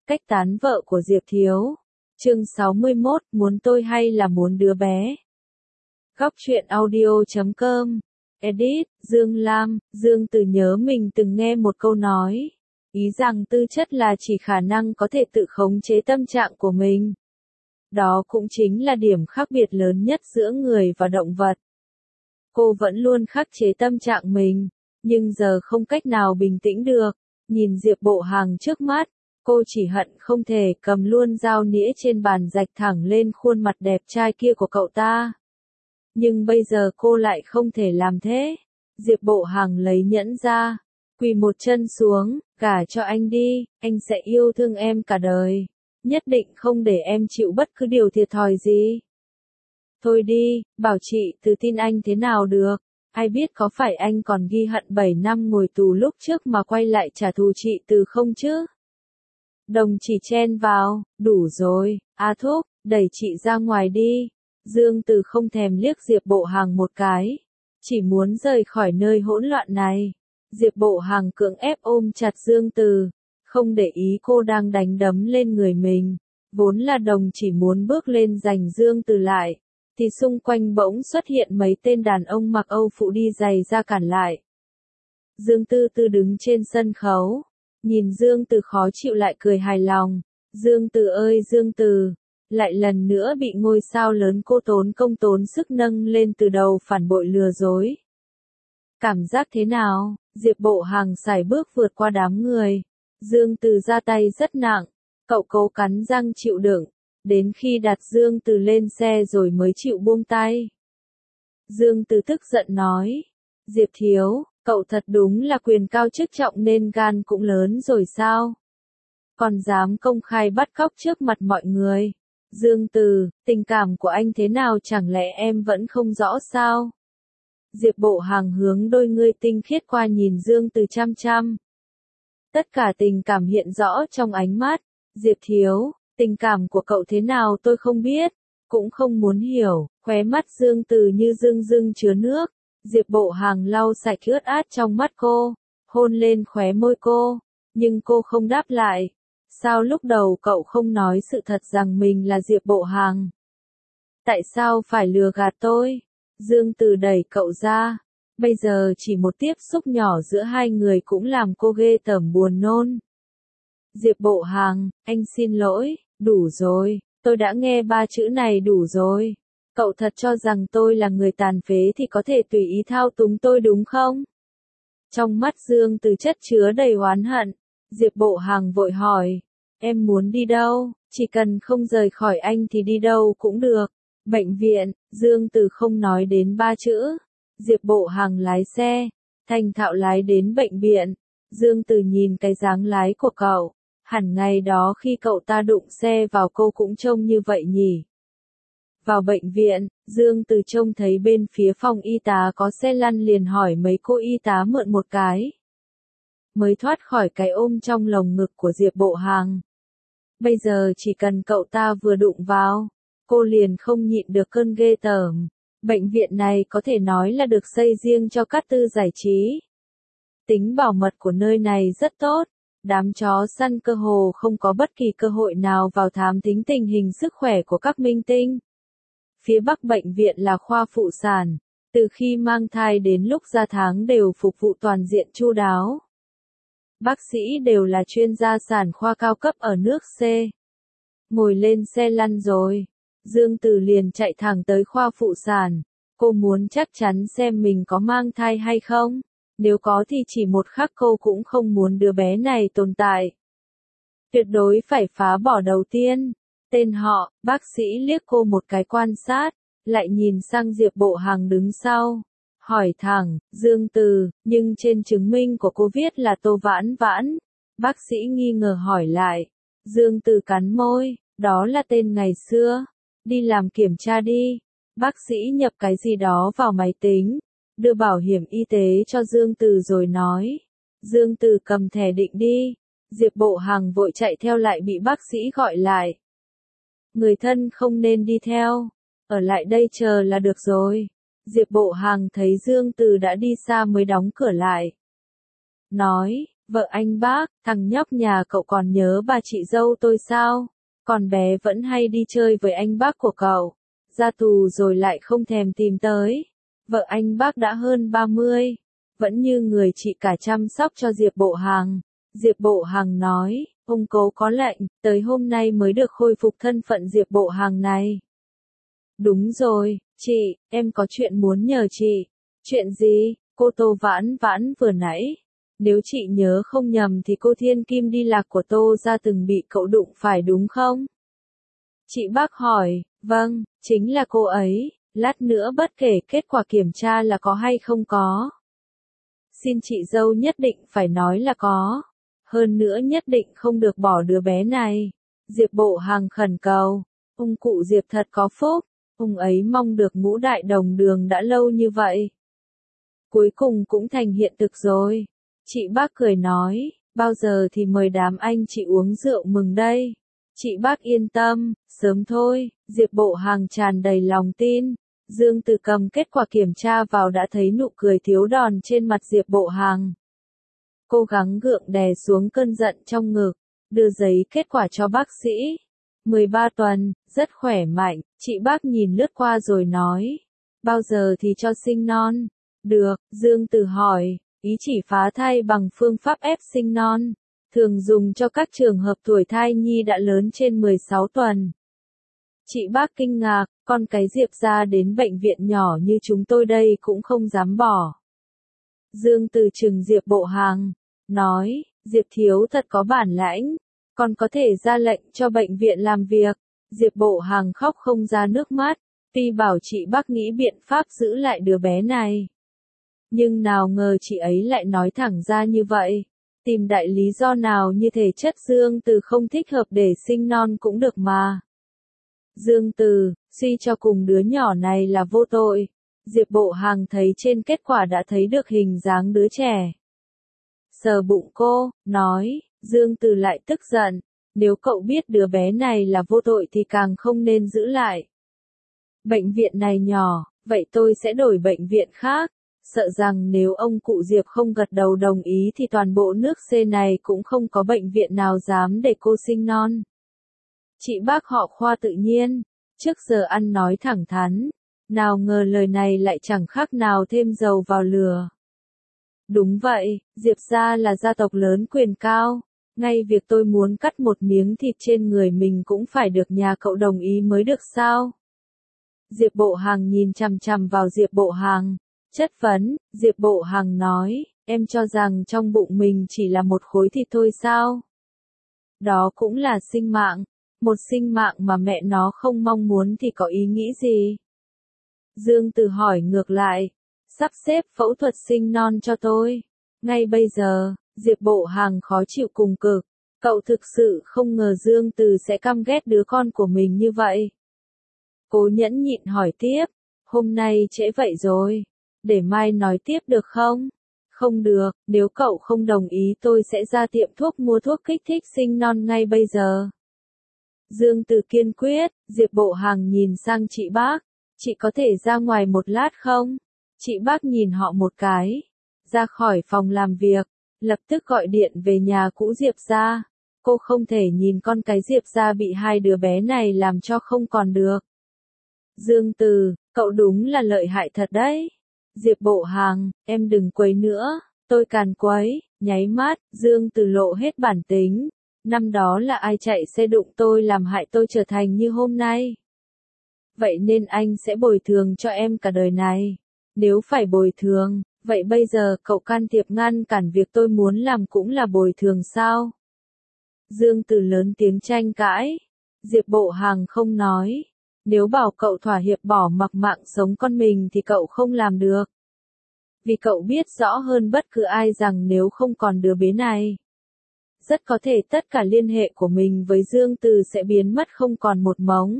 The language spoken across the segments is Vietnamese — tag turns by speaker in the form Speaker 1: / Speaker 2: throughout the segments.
Speaker 1: Cách tán vợ của Diệp Thiếu. Chương 61, muốn tôi hay là muốn đứa bé? Góc truyện audio.com. Edit, Dương Lam. Dương Từ nhớ mình từng nghe một câu nói, ý rằng tư chất là chỉ khả năng có thể tự khống chế tâm trạng của mình. Đó cũng chính là điểm khác biệt lớn nhất giữa người và động vật. Cô vẫn luôn khắc chế tâm trạng mình, nhưng giờ không cách nào bình tĩnh được. Nhìn Diệp Bộ Hàng trước mắt, cô chỉ hận không thể cầm luôn dao nĩa trên bàn rạch thẳng lên khuôn mặt đẹp trai kia của cậu ta. Nhưng bây giờ cô lại không thể làm thế. Diệp Bộ Hàng lấy nhẫn ra, quỳ một chân xuống, gả cho anh đi, anh sẽ yêu thương em cả đời. Nhất định không để em chịu bất cứ điều thiệt thòi gì. Thôi đi, bảo chị Từ tin anh thế nào được. Ai biết có phải anh còn ghi hận 7 năm ngồi tù lúc trước mà quay lại trả thù chị Từ không chứ? Đồng chỉ chen vào, đủ rồi, A Thúc, đẩy chị ra ngoài đi. Dương Từ không thèm liếc Diệp Bộ Hàng một cái, chỉ muốn rời khỏi nơi hỗn loạn này. Diệp Bộ Hàng cưỡng ép ôm chặt Dương Từ, không để ý cô đang đánh đấm lên người mình. Vốn là đồng chỉ muốn bước lên giành Dương Từ lại, thì xung quanh bỗng xuất hiện mấy tên đàn ông mặc Âu phục đi giày ra cản lại. Dương Tư Tư đứng trên sân khấu, nhìn Dương Từ khó chịu lại cười hài lòng. Dương Từ ơi Dương Từ, lại lần nữa bị ngôi sao lớn cô tốn công tốn sức nâng lên từ đầu phản bội lừa dối. Cảm giác thế nào? Diệp Bộ Hàng sải bước vượt qua đám người. Dương Từ ra tay rất nặng, cậu cố cắn răng chịu đựng, đến khi đặt Dương Từ lên xe rồi mới chịu buông tay. Dương Từ tức giận nói, Diệp Thiếu, cậu thật đúng là quyền cao chức trọng nên gan cũng lớn rồi sao? Còn dám công khai bắt cóc trước mặt mọi người. Dương Từ, tình cảm của anh thế nào chẳng lẽ em vẫn không rõ sao? Diệp Bộ Hàng hướng đôi ngươi tinh khiết qua nhìn Dương Từ chăm chăm. Tất cả tình cảm hiện rõ trong ánh mắt. Diệp Thiếu, tình cảm của cậu thế nào tôi không biết, cũng không muốn hiểu. Khóe mắt Dương Từ như rưng rưng chứa nước. Diệp Bộ Hàng lau sạch ướt át trong mắt cô, hôn lên khóe môi cô, nhưng cô không đáp lại. Sao lúc đầu cậu không nói sự thật rằng mình là Diệp Bộ Hàng? Tại sao phải lừa gạt tôi? Dương Từ đẩy cậu ra. Bây giờ chỉ một tiếp xúc nhỏ giữa hai người cũng làm cô ghê tởm buồn nôn. Diệp Bộ Hàng, anh xin lỗi, đủ rồi, tôi đã nghe 3 chữ này đủ rồi. Cậu thật cho rằng tôi là người tàn phế thì có thể tùy ý thao túng tôi đúng không? Trong mắt Dương Từ chất chứa đầy oán hận. Diệp Bộ Hàng vội hỏi, em muốn đi đâu? Chỉ cần không rời khỏi anh thì đi đâu cũng được. Bệnh viện. Dương Từ không nói đến 3 chữ. Diệp Bộ Hàng lái xe, thành thạo lái đến bệnh viện. Dương Từ nhìn cái dáng lái của cậu, hẳn ngày đó khi cậu ta đụng xe vào cô cũng trông như vậy nhỉ. Vào bệnh viện, Dương Từ trông thấy bên phía phòng y tá có xe lăn liền hỏi mấy cô y tá mượn một cái. Mới thoát khỏi cái ôm trong lồng ngực của Diệp Bộ Hàng. Bây giờ chỉ cần cậu ta vừa đụng vào, cô liền không nhịn được cơn ghê tởm. Bệnh viện này có thể nói là được xây riêng cho các tư giải trí. Tính bảo mật của nơi này rất tốt. Đám chó săn cơ hồ không có bất kỳ cơ hội nào vào thám thính tình hình sức khỏe của các minh tinh. Phía Bắc bệnh viện là khoa phụ sản, từ khi mang thai đến lúc ra tháng đều phục vụ toàn diện chu đáo. Bác sĩ đều là chuyên gia sản khoa cao cấp ở nước C. Ngồi lên xe lăn rồi, Dương Từ liền chạy thẳng tới khoa phụ sản. Cô muốn chắc chắn xem mình có mang thai hay không. Nếu có thì chỉ một khắc cô cũng không muốn đứa bé này tồn tại. Tuyệt đối phải phá bỏ đầu tiên. Tên họ, bác sĩ liếc cô một cái quan sát, lại nhìn sang Diệp Bộ Hàng đứng sau. Hỏi thẳng, Dương Từ, nhưng trên chứng minh của cô viết là Tô Vãn Vãn. Bác sĩ nghi ngờ hỏi lại. Dương Từ cắn môi, đó là tên ngày xưa. Đi làm kiểm tra đi. Bác sĩ nhập cái gì đó vào máy tính, đưa bảo hiểm y tế cho Dương Từ rồi nói. Dương Từ cầm thẻ định đi. Diệp Bộ Hàng vội chạy theo lại bị bác sĩ gọi lại. Người thân không nên đi theo, ở lại đây chờ là được rồi. Diệp Bộ Hàng thấy Dương Từ đã đi xa mới đóng cửa lại. Nói, Vợ anh bác, thằng nhóc nhà cậu còn nhớ bà chị dâu tôi sao? Còn bé vẫn hay đi chơi với anh bác của cậu. Ra tù rồi lại không thèm tìm tới. Vợ anh bác đã hơn 30. Vẫn như người chị cả chăm sóc cho Diệp Bộ Hằng. Diệp Bộ Hằng nói, ông cố có lệnh, tới hôm nay mới được khôi phục thân phận Diệp Bộ Hằng này. Đúng rồi, chị, em có chuyện muốn nhờ chị. Chuyện gì? Cô Tô Vãn Vãn vừa nãy. Nếu chị nhớ không nhầm thì cô thiên kim đi lạc của Tô ra từng bị cậu đụng phải đúng không? Chị bác hỏi, vâng, chính là cô ấy, lát nữa bất kể kết quả kiểm tra là có hay không có. Xin chị dâu nhất định phải nói là có. Hơn nữa nhất định không được bỏ đứa bé này. Diệp Bộ Hằng khẩn cầu, ông cụ Diệp thật có phúc, ông ấy mong được ngũ đại đồng đường đã lâu như vậy. Cuối cùng cũng thành hiện thực rồi. Chị bác cười nói, bao giờ thì mời đám anh chị uống rượu mừng đây. Chị bác yên tâm, sớm thôi, Diệp Bộ Hằng tràn đầy lòng tin. Dương Từ cầm kết quả kiểm tra vào đã thấy nụ cười thiếu đòn trên mặt Diệp Bộ Hằng. Cố gắng gượng đè xuống cơn giận trong ngực, đưa giấy kết quả cho bác sĩ. 13 tuần, rất khỏe mạnh, chị bác nhìn lướt qua rồi nói. Bao giờ thì cho sinh non? Được, Dương Từ hỏi, ý chỉ phá thai bằng phương pháp ép sinh non. Thường dùng cho các trường hợp tuổi thai nhi đã lớn trên 16 tuần. Chị bác kinh ngạc, con cái Diệp ra đến bệnh viện nhỏ như chúng tôi đây cũng không dám bỏ. Dương Từ trừng Diệp Bộ Hằng, nói, Diệp thiếu thật có bản lãnh, còn có thể ra lệnh cho bệnh viện làm việc. Diệp Bộ Hằng khóc không ra nước mắt, tuy bảo chị bác nghĩ biện pháp giữ lại đứa bé này. Nhưng nào ngờ chị ấy lại nói thẳng ra như vậy. Tìm đại lý do nào như thể chất Dương Từ không thích hợp để sinh non cũng được mà. Dương Từ, suy cho cùng đứa nhỏ này là vô tội. Diệp Bộ Hằng thấy trên kết quả đã thấy được hình dáng đứa trẻ. Sờ bụng cô, nói, Dương Từ lại tức giận. Nếu cậu biết đứa bé này là vô tội thì càng không nên giữ lại. Bệnh viện này nhỏ, vậy tôi sẽ đổi bệnh viện khác. Sợ rằng nếu ông cụ Diệp không gật đầu đồng ý thì toàn bộ nước C này cũng không có bệnh viện nào dám để cô sinh non. Chị bác họ Khoa tự nhiên, trước giờ ăn nói thẳng thắn, nào ngờ lời này lại chẳng khác nào thêm dầu vào lửa. Đúng vậy, Diệp gia là gia tộc lớn quyền cao, ngay việc tôi muốn cắt một miếng thịt trên người mình cũng phải được nhà cậu đồng ý mới được sao? Diệp Bộ Hằng nhìn chằm chằm vào Diệp Bộ Hằng, chất vấn. Diệp Bộ Hằng nói, em cho rằng trong bụng mình chỉ là một khối thịt thôi sao? Đó cũng là sinh mạng, một sinh mạng mà mẹ nó không mong muốn thì có ý nghĩ gì? Dương Từ hỏi ngược lại, sắp xếp phẫu thuật sinh non cho tôi. Ngay bây giờ, Diệp Bộ Hằng khó chịu cùng cực, cậu thực sự không ngờ Dương Từ sẽ căm ghét đứa con của mình như vậy. Cố nhẫn nhịn hỏi tiếp, hôm nay trễ vậy rồi, để mai nói tiếp được không? Không được, nếu cậu không đồng ý tôi sẽ ra tiệm thuốc mua thuốc kích thích sinh non ngay bây giờ. Dương Từ kiên quyết. Diệp Bộ Hằng nhìn sang chị bác, chị có thể ra ngoài một lát không? Chị bác nhìn họ một cái, ra khỏi phòng làm việc, lập tức gọi điện về nhà cũ Diệp gia. Cô không thể nhìn con cái Diệp gia bị hai đứa bé này làm cho không còn được. Dương Từ, cậu đúng là lợi hại thật đấy. Diệp Bộ Hằng, em đừng quấy nữa, tôi càn quấy. Nháy mắt, Dương Từ lộ hết bản tính. Năm đó là ai chạy xe đụng tôi làm hại tôi trở thành như hôm nay. Vậy nên anh sẽ bồi thường cho em cả đời này. Nếu phải bồi thường, vậy bây giờ cậu can thiệp ngăn cản việc tôi muốn làm cũng là bồi thường sao? Dương Từ lớn tiếng tranh cãi. Diệp Bộ Hằng không nói. Nếu bảo cậu thỏa hiệp bỏ mặc mạng sống con mình thì cậu không làm được. Vì cậu biết rõ hơn bất cứ ai rằng nếu không còn đứa bé này, rất có thể tất cả liên hệ của mình với Dương Từ sẽ biến mất không còn một mống.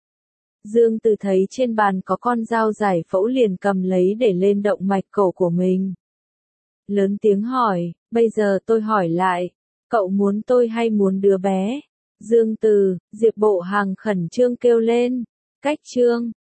Speaker 1: Dương Từ thấy trên bàn có con dao giải phẫu liền cầm lấy để lên động mạch cổ của mình. Lớn tiếng hỏi, bây giờ tôi hỏi lại, cậu muốn tôi hay muốn đứa bé? Dương Từ, Diệp Bộ Hằng khẩn trương kêu lên, cách trương.